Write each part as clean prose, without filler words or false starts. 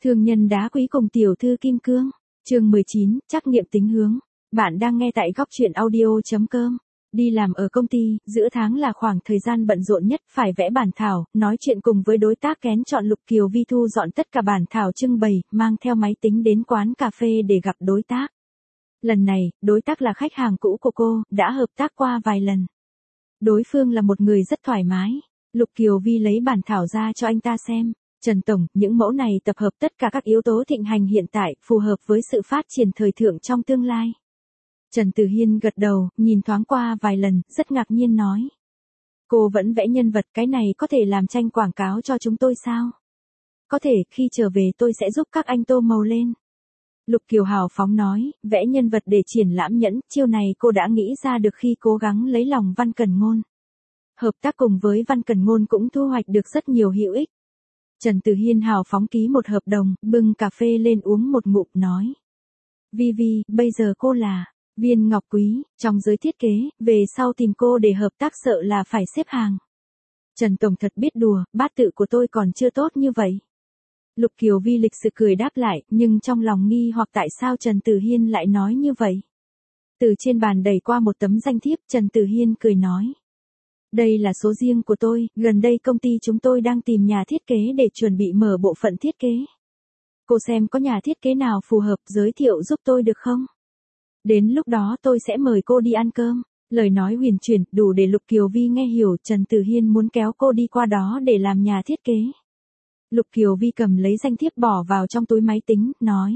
Thương nhân đá quý cùng tiểu thư kim cương. Chương 19, trắc nghiệm tính hướng. Bạn đang nghe tại góc truyện audio.com. Đi làm ở công ty, giữa tháng là khoảng thời gian bận rộn nhất, phải vẽ bản thảo, nói chuyện cùng với đối tác kén chọn. Lục Kiều Vi thu dọn tất cả bản thảo trưng bày, mang theo máy tính đến quán cà phê để gặp đối tác. Lần này, đối tác là khách hàng cũ của cô, đã hợp tác qua vài lần. Đối phương là một người rất thoải mái. Lục Kiều Vi lấy bản thảo ra cho anh ta xem. Trần Tổng, những mẫu này tập hợp tất cả các yếu tố thịnh hành hiện tại, phù hợp với sự phát triển thời thượng trong tương lai. Trần Tử Hiên gật đầu, nhìn thoáng qua vài lần, rất ngạc nhiên nói. Cô vẫn vẽ nhân vật, cái này có thể làm tranh quảng cáo cho chúng tôi sao? Có thể, khi trở về tôi sẽ giúp các anh tô màu lên. Lục Kiều hào phóng nói, vẽ nhân vật để triển lãm nhẫn, chiêu này cô đã nghĩ ra được khi cố gắng lấy lòng Văn Cẩn Ngôn. Hợp tác cùng với Văn Cẩn Ngôn cũng thu hoạch được rất nhiều hữu ích. Trần Tử Hiên hào phóng ký một hợp đồng, bưng cà phê lên uống một ngụm nói. Vi Vi, bây giờ cô là Viên Ngọc Quý, trong giới thiết kế, về sau tìm cô để hợp tác sợ là phải xếp hàng. Trần Tổng thật biết đùa, bát tự của tôi còn chưa tốt như vậy. Lục Kiều Vi lịch sự cười đáp lại, nhưng trong lòng nghi hoặc tại sao Trần Tử Hiên lại nói như vậy. Từ trên bàn đẩy qua một tấm danh thiếp, Trần Tử Hiên cười nói. Đây là số riêng của tôi, gần đây công ty chúng tôi đang tìm nhà thiết kế để chuẩn bị mở bộ phận thiết kế. Cô xem có nhà thiết kế nào phù hợp giới thiệu giúp tôi được không? Đến lúc đó tôi sẽ mời cô đi ăn cơm. Lời nói huyền chuyển, đủ để Lục Kiều Vi nghe hiểu Trần Tử Hiên muốn kéo cô đi qua đó để làm nhà thiết kế. Lục Kiều Vi cầm lấy danh thiếp bỏ vào trong túi máy tính, nói.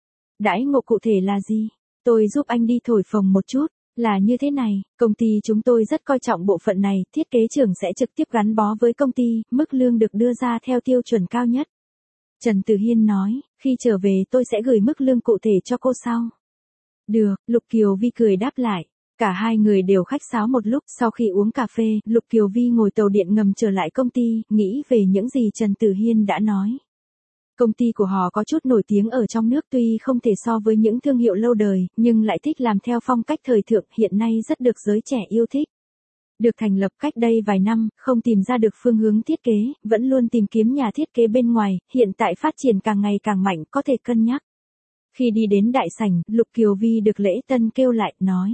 Đãi ngộ cụ thể là gì? Tôi giúp anh đi thổi phồng một chút. Là như thế này, công ty chúng tôi rất coi trọng bộ phận này, thiết kế trưởng sẽ trực tiếp gắn bó với công ty, mức lương được đưa ra theo tiêu chuẩn cao nhất. Trần Tử Hiên nói, khi trở về tôi sẽ gửi mức lương cụ thể cho cô sau. Được, Lục Kiều Vi cười đáp lại. Cả hai người đều khách sáo một lúc, sau khi uống cà phê, Lục Kiều Vi ngồi tàu điện ngầm trở lại công ty, nghĩ về những gì Trần Tử Hiên đã nói. Công ty của họ có chút nổi tiếng ở trong nước tuy không thể so với những thương hiệu lâu đời, nhưng lại thích làm theo phong cách thời thượng, hiện nay rất được giới trẻ yêu thích. Được thành lập cách đây vài năm, không tìm ra được phương hướng thiết kế, vẫn luôn tìm kiếm nhà thiết kế bên ngoài, hiện tại phát triển càng ngày càng mạnh, có thể cân nhắc. Khi đi đến đại sảnh, Lục Kiều Vi được lễ tân kêu lại, nói.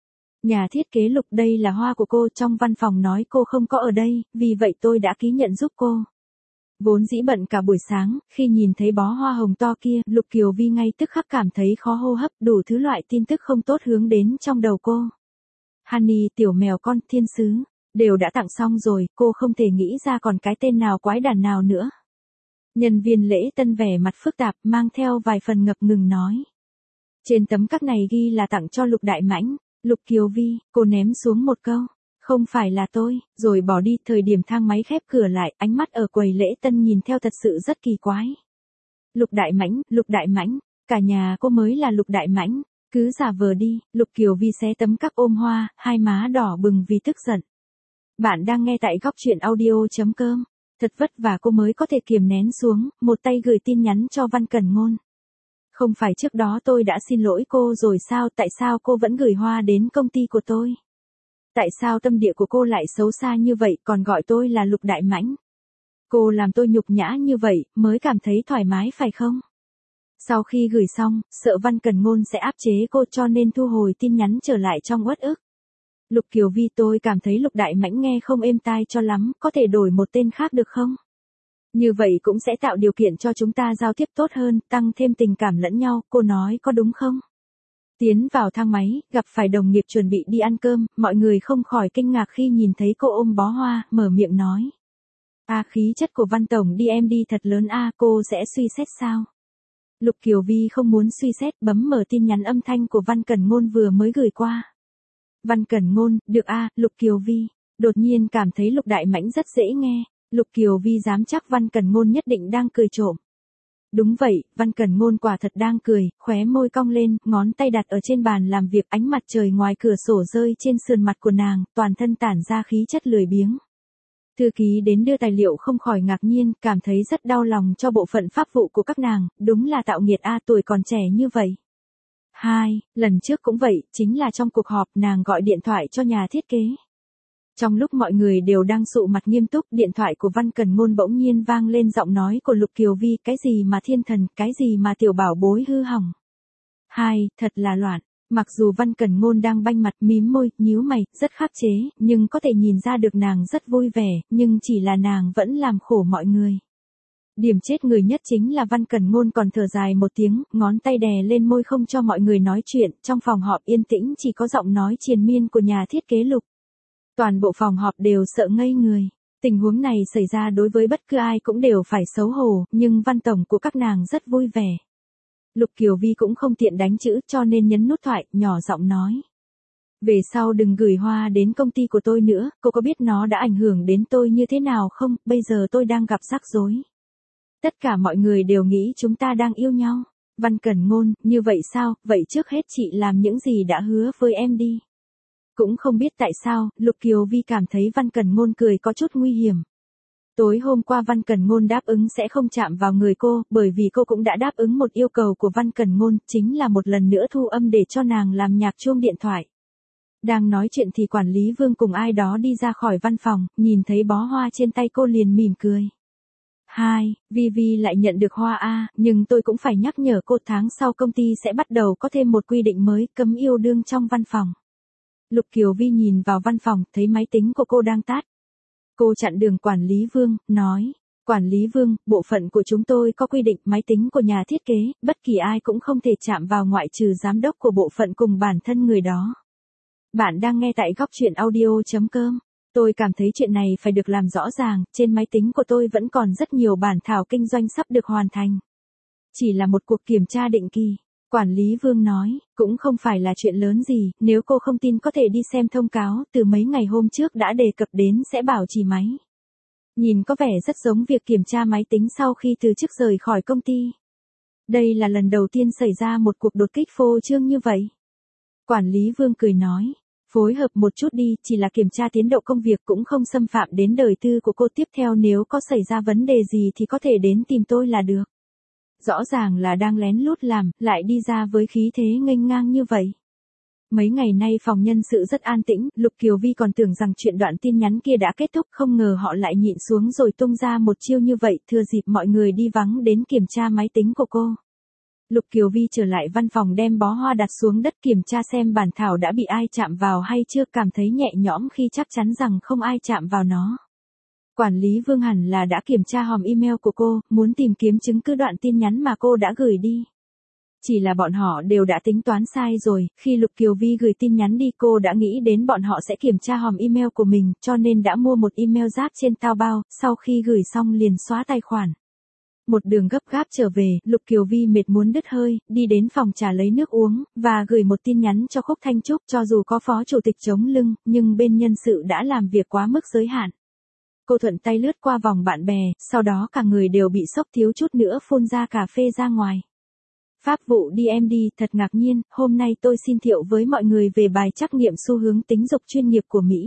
Nhà thiết kế Lục, đây là hoa của cô, trong văn phòng nói cô không có ở đây, vì vậy tôi đã ký nhận giúp cô. Vốn dĩ bận cả buổi sáng, khi nhìn thấy bó hoa hồng to kia, Lục Kiều Vi ngay tức khắc cảm thấy khó hô hấp, đủ thứ loại tin tức không tốt hướng đến trong đầu cô. Honey, tiểu mèo con, thiên sứ, đều đã tặng xong rồi, cô không thể nghĩ ra còn cái tên nào quái đản nào nữa. Nhân viên lễ tân vẻ mặt phức tạp, mang theo vài phần ngập ngừng nói. Trên tấm các này ghi là tặng cho Lục Đại Mãnh. Lục Kiều Vi, cô ném xuống một câu. Không phải là tôi, rồi bỏ đi. Thời điểm thang máy khép cửa lại, ánh mắt ở quầy lễ tân nhìn theo thật sự rất kỳ quái. Lục Đại Mãnh, cả nhà cô mới là Lục Đại Mãnh, cứ giả vờ đi. Lục Kiều Vi xé tấm các ôm hoa, hai má đỏ bừng vì tức giận. Bạn đang nghe tại góc truyện audio.com. Thật vất vả cô mới có thể kiềm nén xuống, một tay gửi tin nhắn cho Văn Cẩn Ngôn. Không phải trước đó tôi đã xin lỗi cô rồi sao, tại sao cô vẫn gửi hoa đến công ty của tôi? Tại sao tâm địa của cô lại xấu xa như vậy, còn gọi tôi là Lục Đại Mãnh? Cô làm tôi nhục nhã như vậy, mới cảm thấy thoải mái phải không? Sau khi gửi xong, sợ Văn Cẩn Ngôn sẽ áp chế cô cho nên thu hồi tin nhắn trở lại trong uất ức. Lục Kiều Vi, tôi cảm thấy Lục Đại Mãnh nghe không êm tai cho lắm, có thể đổi một tên khác được không? Như vậy cũng sẽ tạo điều kiện cho chúng ta giao tiếp tốt hơn, tăng thêm tình cảm lẫn nhau, cô nói có đúng không? Tiến vào thang máy, gặp phải đồng nghiệp chuẩn bị đi ăn cơm, mọi người không khỏi kinh ngạc khi nhìn thấy cô ôm bó hoa, mở miệng nói. Khí chất của Văn Tổng đi em đi thật lớn cô sẽ suy xét sao? Lục Kiều Vi không muốn suy xét, bấm mở tin nhắn âm thanh của Văn Cẩn Ngôn vừa mới gửi qua. Văn Cẩn Ngôn, được Lục Kiều Vi, đột nhiên cảm thấy Lục Đại Mãnh rất dễ nghe. Lục Kiều Vi dám chắc Văn Cẩn Ngôn nhất định đang cười trộm. Đúng vậy, Văn Cẩn Ngôn quả thật đang cười, khóe môi cong lên, ngón tay đặt ở trên bàn làm việc, ánh mặt trời ngoài cửa sổ rơi trên sườn mặt của nàng, toàn thân tản ra khí chất lười biếng. Thư ký đến đưa tài liệu không khỏi ngạc nhiên, cảm thấy rất đau lòng cho bộ phận pháp vụ của các nàng, đúng là tạo nghiệt tuổi còn trẻ như vậy. Lần trước cũng vậy, chính là trong cuộc họp nàng gọi điện thoại cho nhà thiết kế. Trong lúc mọi người đều đang sụ mặt nghiêm túc, điện thoại của Văn Cẩn Ngôn bỗng nhiên vang lên giọng nói của Lục Kiều Vi, cái gì mà thiên thần, cái gì mà tiểu bảo bối hư hỏng. Thật là loạn. Mặc dù Văn Cẩn Ngôn đang banh mặt mím môi, nhíu mày, rất khắc chế, nhưng có thể nhìn ra được nàng rất vui vẻ, nhưng chỉ là nàng vẫn làm khổ mọi người. Điểm chết người nhất chính là Văn Cẩn Ngôn còn thở dài một tiếng, ngón tay đè lên môi không cho mọi người nói chuyện, trong phòng họp yên tĩnh chỉ có giọng nói triền miên của nhà thiết kế Lục. Toàn bộ phòng họp đều sợ ngây người. Tình huống này xảy ra đối với bất cứ ai cũng đều phải xấu hổ, nhưng Văn tổng của các nàng rất vui vẻ. Lục Kiều Vi cũng không tiện đánh chữ cho nên nhấn nút thoại, nhỏ giọng nói. Về sau đừng gửi hoa đến công ty của tôi nữa, cô có biết nó đã ảnh hưởng đến tôi như thế nào không, bây giờ tôi đang gặp rắc rối. Tất cả mọi người đều nghĩ chúng ta đang yêu nhau. Văn Cẩn Ngôn, như vậy sao, vậy trước hết chị làm những gì đã hứa với em đi. Cũng không biết tại sao, Lục Kiều Vi cảm thấy Văn Cẩn Ngôn cười có chút nguy hiểm. Tối hôm qua Văn Cẩn Ngôn đáp ứng sẽ không chạm vào người cô, bởi vì cô cũng đã đáp ứng một yêu cầu của Văn Cẩn Ngôn, chính là một lần nữa thu âm để cho nàng làm nhạc chuông điện thoại. Đang nói chuyện thì quản lý Vương cùng ai đó đi ra khỏi văn phòng, nhìn thấy bó hoa trên tay cô liền mỉm cười. Vi lại nhận được hoa a, nhưng tôi cũng phải nhắc nhở cô tháng sau công ty sẽ bắt đầu có thêm một quy định mới, cấm yêu đương trong văn phòng. Lục Kiều Vi nhìn vào văn phòng, thấy máy tính của cô đang tắt. Cô chặn đường quản lý Vương, nói, quản lý Vương, bộ phận của chúng tôi có quy định máy tính của nhà thiết kế, bất kỳ ai cũng không thể chạm vào ngoại trừ giám đốc của bộ phận cùng bản thân người đó. Bạn đang nghe tại góc truyện audio.com. Tôi cảm thấy chuyện này phải được làm rõ ràng, trên máy tính của tôi vẫn còn rất nhiều bản thảo kinh doanh sắp được hoàn thành. Chỉ là một cuộc kiểm tra định kỳ. Quản lý Vương nói, cũng không phải là chuyện lớn gì, nếu cô không tin có thể đi xem thông cáo, từ mấy ngày hôm trước đã đề cập đến sẽ bảo trì máy. Nhìn có vẻ rất giống việc kiểm tra máy tính sau khi từ chức rời khỏi công ty. Đây là lần đầu tiên xảy ra một cuộc đột kích phô trương như vậy. Quản lý Vương cười nói, phối hợp một chút đi, chỉ là kiểm tra tiến độ công việc cũng không xâm phạm đến đời tư của cô, tiếp theo nếu có xảy ra vấn đề gì thì có thể đến tìm tôi là được. Rõ ràng là đang lén lút làm, lại đi ra với khí thế nghênh ngang như vậy. Mấy ngày nay phòng nhân sự rất an tĩnh, Lục Kiều Vi còn tưởng rằng chuyện đoạn tin nhắn kia đã kết thúc, không ngờ họ lại nhịn xuống rồi tung ra một chiêu như vậy, thừa dịp mọi người đi vắng đến kiểm tra máy tính của cô. Lục Kiều Vi trở lại văn phòng đem bó hoa đặt xuống đất kiểm tra xem bản thảo đã bị ai chạm vào hay chưa, cảm thấy nhẹ nhõm khi chắc chắn rằng không ai chạm vào nó. Quản lý Vương hẳn là đã kiểm tra hòm email của cô, muốn tìm kiếm chứng cứ đoạn tin nhắn mà cô đã gửi đi. Chỉ là bọn họ đều đã tính toán sai rồi, khi Lục Kiều Vi gửi tin nhắn đi cô đã nghĩ đến bọn họ sẽ kiểm tra hòm email của mình, cho nên đã mua một email rác trên Taobao, sau khi gửi xong liền xóa tài khoản. Một đường gấp gáp trở về, Lục Kiều Vi mệt muốn đứt hơi, đi đến phòng trà lấy nước uống, và gửi một tin nhắn cho Khúc Thanh Trúc, cho dù có phó chủ tịch chống lưng, nhưng bên nhân sự đã làm việc quá mức giới hạn. Cô thuận tay lướt qua vòng bạn bè, sau đó cả người đều bị sốc, thiếu chút nữa phun ra cà phê ra ngoài. Pháp vụ DMD, thật ngạc nhiên, hôm nay tôi xin thiệu với mọi người về bài trắc nghiệm xu hướng tính dục chuyên nghiệp của Mỹ.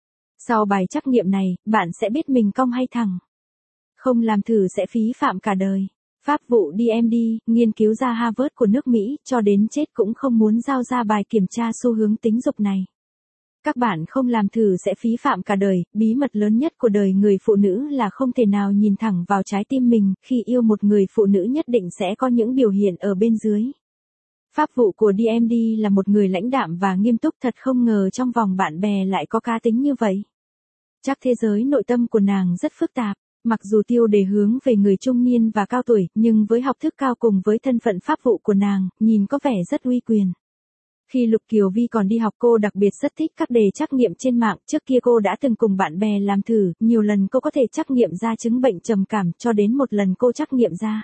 Sau bài trắc nghiệm này, bạn sẽ biết mình cong hay thẳng. Không làm thử sẽ phí phạm cả đời. Pháp vụ DMD, nghiên cứu ra Harvard của nước Mỹ, cho đến chết cũng không muốn giao ra bài kiểm tra xu hướng tính dục này. Các bạn không làm thử sẽ phí phạm cả đời, bí mật lớn nhất của đời người phụ nữ là không thể nào nhìn thẳng vào trái tim mình, khi yêu một người phụ nữ nhất định sẽ có những biểu hiện ở bên dưới. Pháp vụ của DMD là một người lãnh đạm và nghiêm túc, thật không ngờ trong vòng bạn bè lại có cá tính như vậy. Chắc thế giới nội tâm của nàng rất phức tạp. Mặc dù tiêu đề hướng về người trung niên và cao tuổi, nhưng với học thức cao cùng với thân phận pháp vụ của nàng, nhìn có vẻ rất uy quyền. Khi Lục Kiều Vi còn đi học cô đặc biệt rất thích các đề trắc nghiệm trên mạng, trước kia cô đã từng cùng bạn bè làm thử, nhiều lần cô có thể trắc nghiệm ra chứng bệnh trầm cảm, cho đến một lần cô trắc nghiệm ra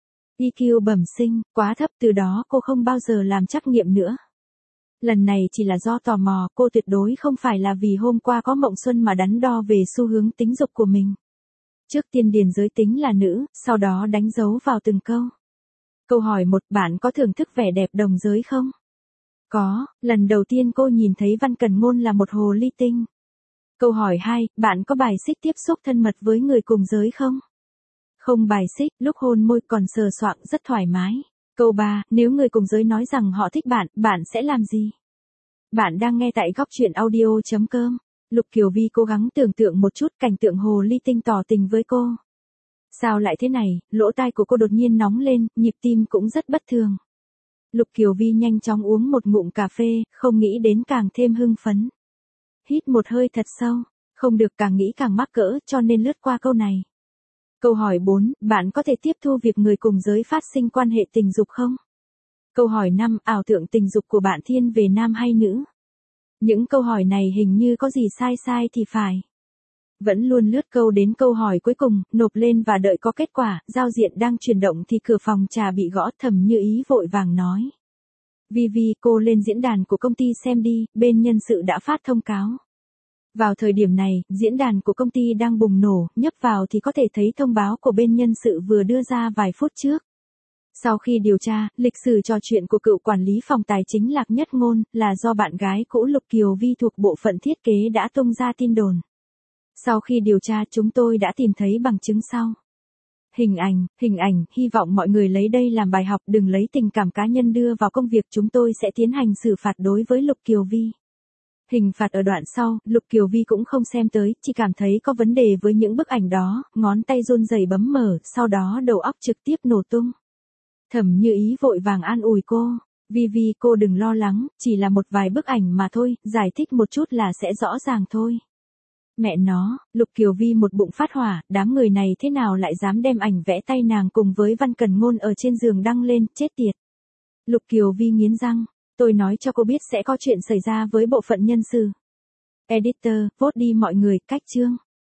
EQ bẩm sinh, quá thấp, từ đó cô không bao giờ làm trắc nghiệm nữa. Lần này chỉ là do tò mò, cô tuyệt đối không phải là vì hôm qua có mộng xuân mà đắn đo về xu hướng tính dục của mình. Trước tiên điền giới tính là nữ, sau đó đánh dấu vào từng câu. Câu hỏi 1, bạn có thưởng thức vẻ đẹp đồng giới không? Có, lần đầu tiên cô nhìn thấy Văn Cẩn Ngôn là một hồ ly tinh. Câu hỏi 2, bạn có bài xích tiếp xúc thân mật với người cùng giới không? Không bài xích, lúc hôn môi còn sờ soạng rất thoải mái. Câu 3, nếu người cùng giới nói rằng họ thích bạn, bạn sẽ làm gì? Bạn đang nghe tại góc truyện audio.com. Lục Kiều Vi cố gắng tưởng tượng một chút cảnh tượng hồ ly tinh tỏ tình với cô. Sao lại thế này, lỗ tai của cô đột nhiên nóng lên, nhịp tim cũng rất bất thường. Lục Kiều Vi nhanh chóng uống một ngụm cà phê, không nghĩ đến càng thêm hưng phấn. Hít một hơi thật sâu, không được càng nghĩ càng mắc cỡ cho nên lướt qua câu này. Câu hỏi 4, bạn có thể tiếp thu việc người cùng giới phát sinh quan hệ tình dục không? Câu hỏi 5, ảo tưởng tình dục của bạn thiên về nam hay nữ? Những câu hỏi này hình như có gì sai sai thì phải. Vẫn luôn lướt câu đến câu hỏi cuối cùng, nộp lên và đợi có kết quả, giao diện đang chuyển động thì cửa phòng trà bị gõ. Thẩm Như Ý vội vàng nói. Vi, cô lên diễn đàn của công ty xem đi, bên nhân sự đã phát thông cáo. Vào thời điểm này, diễn đàn của công ty đang bùng nổ, nhấp vào thì có thể thấy thông báo của bên nhân sự vừa đưa ra vài phút trước. Sau khi điều tra, lịch sử trò chuyện của cựu quản lý phòng tài chính Lạc Nhất Ngôn là do bạn gái cũ Lục Kiều Vi thuộc bộ phận thiết kế đã tung ra tin đồn. Sau khi điều tra chúng tôi đã tìm thấy bằng chứng sau. Hình ảnh, hy vọng mọi người lấy đây làm bài học, đừng lấy tình cảm cá nhân đưa vào công việc. Chúng tôi sẽ tiến hành xử phạt đối với Lục Kiều Vi. Hình phạt ở đoạn sau, Lục Kiều Vi cũng không xem tới, chỉ cảm thấy có vấn đề với những bức ảnh đó, ngón tay run rẩy bấm mở, sau đó đầu óc trực tiếp nổ tung. Thẩm Như Ý vội vàng an ủi cô. Vi, cô đừng lo lắng, chỉ là một vài bức ảnh mà thôi, giải thích một chút là sẽ rõ ràng thôi. Mẹ nó, Lục Kiều Vi một bụng phát hỏa, đám người này thế nào lại dám đem ảnh vẽ tay nàng cùng với Văn Cần Ngôn ở trên giường đăng lên, chết tiệt. Lục Kiều Vi nghiến răng, tôi nói cho cô biết sẽ có chuyện xảy ra với bộ phận nhân sự. Editor, vote đi mọi người, cách chương.